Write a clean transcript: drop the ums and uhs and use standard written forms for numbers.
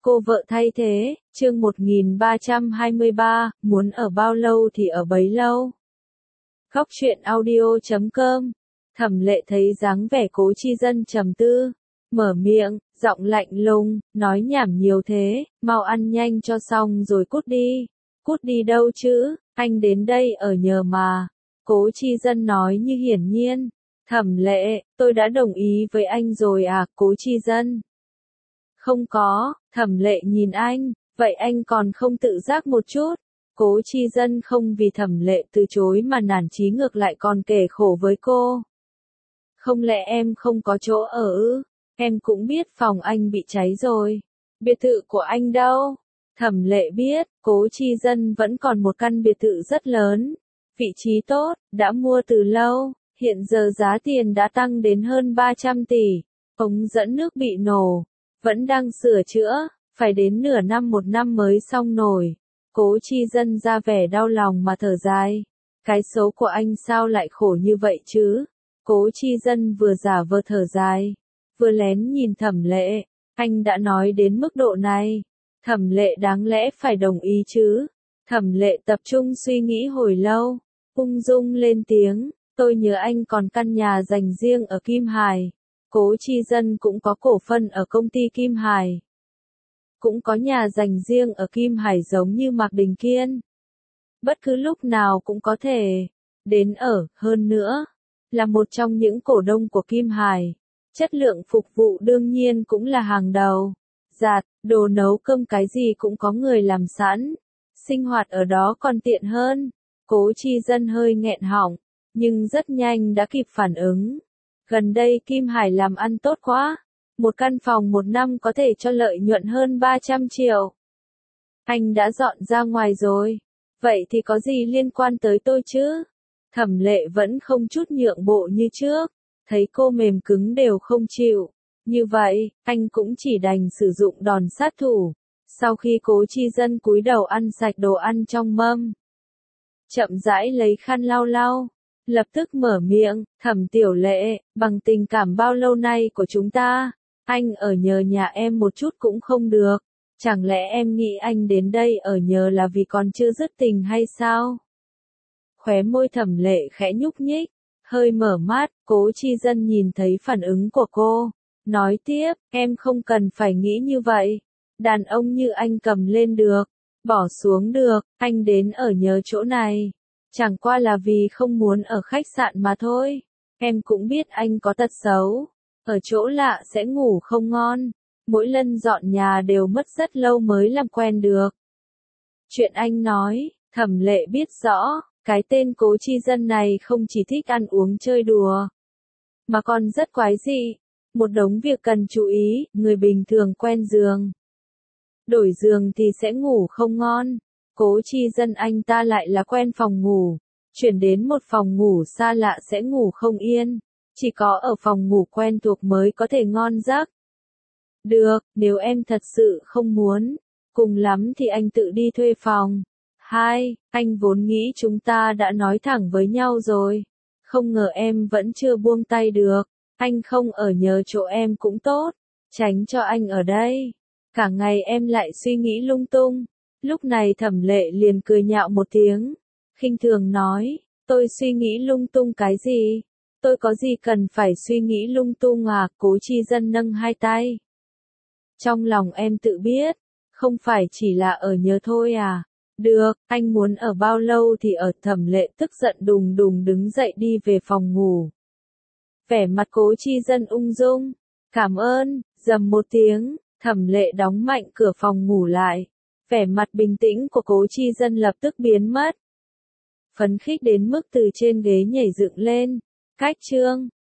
Cô vợ thay thế, chương 1323, muốn ở bao lâu thì ở bấy lâu. Góc truyện audio.com. Thẩm Lệ thấy dáng vẻ Cố Chi Dân trầm tư, mở miệng, giọng lạnh lùng, nói nhảm nhiều thế, mau ăn nhanh cho xong rồi cút đi. Cút đi đâu chứ, anh đến đây ở nhờ mà. Cố Chi Dân nói như hiển nhiên. Thẩm Lệ, tôi đã đồng ý với anh rồi à, Cố Chi Dân. Không có, Thẩm Lệ nhìn anh, vậy anh còn không tự giác một chút. Cố Chi Dân không vì Thẩm Lệ từ chối mà nản chí, ngược lại còn kể khổ với cô. Không lẽ em không có chỗ ở ư? Em cũng biết phòng anh bị cháy rồi. Biệt thự của anh đâu? Thẩm Lệ biết, Cố Chi Dân vẫn còn một căn biệt thự rất lớn. Vị trí tốt, đã mua từ lâu, hiện giờ giá tiền đã tăng đến hơn 300 tỷ. Ống dẫn nước bị nổ, vẫn đang sửa chữa, phải đến nửa năm một năm mới xong nổi. Cố Chi Dân ra vẻ đau lòng mà thở dài. Cái xấu của anh sao lại khổ như vậy chứ? Cố Chi Dân vừa giả vờ thở dài, vừa lén nhìn Thẩm Lệ. Anh đã nói đến mức độ này, Thẩm Lệ đáng lẽ phải đồng ý chứ? Thẩm Lệ tập trung suy nghĩ hồi lâu, ung dung lên tiếng, tôi nhớ anh còn căn nhà dành riêng ở Kim Hải. Cố Chi Dân cũng có cổ phần ở công ty Kim Hải. Cũng có nhà dành riêng ở Kim Hải giống như Mạc Đình Kiên. Bất cứ lúc nào cũng có thể đến ở, hơn nữa, là một trong những cổ đông của Kim Hải. Chất lượng phục vụ đương nhiên cũng là hàng đầu. Giặt, đồ nấu cơm cái gì cũng có người làm sẵn. Sinh hoạt ở đó còn tiện hơn. Cố Chi Dân hơi nghẹn họng, nhưng rất nhanh đã kịp phản ứng. Gần đây Kim Hải làm ăn tốt quá. Một căn phòng một năm có thể cho lợi nhuận hơn 300 triệu. Anh đã dọn ra ngoài rồi. Vậy thì có gì liên quan tới tôi chứ? Thẩm Lệ vẫn không chút nhượng bộ như trước. Thấy cô mềm cứng đều không chịu. Như vậy, anh cũng chỉ đành sử dụng đòn sát thủ. Sau khi Cố Chi Dân cúi đầu ăn sạch đồ ăn trong mâm, chậm rãi lấy khăn lau lau, lập tức mở miệng, Thẩm Tiểu Lệ, bằng tình cảm bao lâu nay của chúng ta, anh ở nhờ nhà em một chút cũng không được. Chẳng lẽ em nghĩ anh đến đây ở nhờ là vì còn chưa dứt tình hay sao? Khóe môi Thẩm Lệ khẽ nhúc nhích, hơi mở mắt. Cố Chi Dân nhìn thấy phản ứng của cô, nói tiếp, em không cần phải nghĩ như vậy. Đàn ông như anh cầm lên được, bỏ xuống được, anh đến ở nhờ chỗ này. Chẳng qua là vì không muốn ở khách sạn mà thôi. Em cũng biết anh có tật xấu. Ở chỗ lạ sẽ ngủ không ngon. Mỗi lần dọn nhà đều mất rất lâu mới làm quen được. Chuyện anh nói, Thẩm Lệ biết rõ, cái tên Cố Chi Dân này không chỉ thích ăn uống chơi đùa, mà còn rất quái dị. Một đống việc cần chú ý, người bình thường quen giường. Đổi giường thì sẽ ngủ không ngon. Cố Chi Dân anh ta lại là quen phòng ngủ. Chuyển đến một phòng ngủ xa lạ sẽ ngủ không yên. Chỉ có ở phòng ngủ quen thuộc mới có thể ngon giấc. Được, nếu em thật sự không muốn, cùng lắm thì anh tự đi thuê phòng. Anh vốn nghĩ chúng ta đã nói thẳng với nhau rồi. Không ngờ em vẫn chưa buông tay được. Anh không ở nhờ chỗ em cũng tốt. Tránh cho anh ở đây. Cả ngày em lại suy nghĩ lung tung. Lúc này Thẩm Lệ liền cười nhạo một tiếng. Khinh thường nói, tôi suy nghĩ lung tung cái gì? Tôi có gì cần phải suy nghĩ lung tung à? Cố Chi Dân nâng hai tay. Trong lòng em tự biết, không phải chỉ là ở nhờ thôi à? Được, anh muốn ở bao lâu thì ở. Thẩm Lệ tức giận đùng đùng đứng dậy đi về phòng ngủ. Vẻ mặt Cố Chi Dân ung dung. Cảm ơn, rầm một tiếng, Thẩm Lệ đóng mạnh cửa phòng ngủ lại. Vẻ mặt bình tĩnh của Cố Chi Dân lập tức biến mất. Phấn khích đến mức từ trên ghế nhảy dựng lên. Cách chương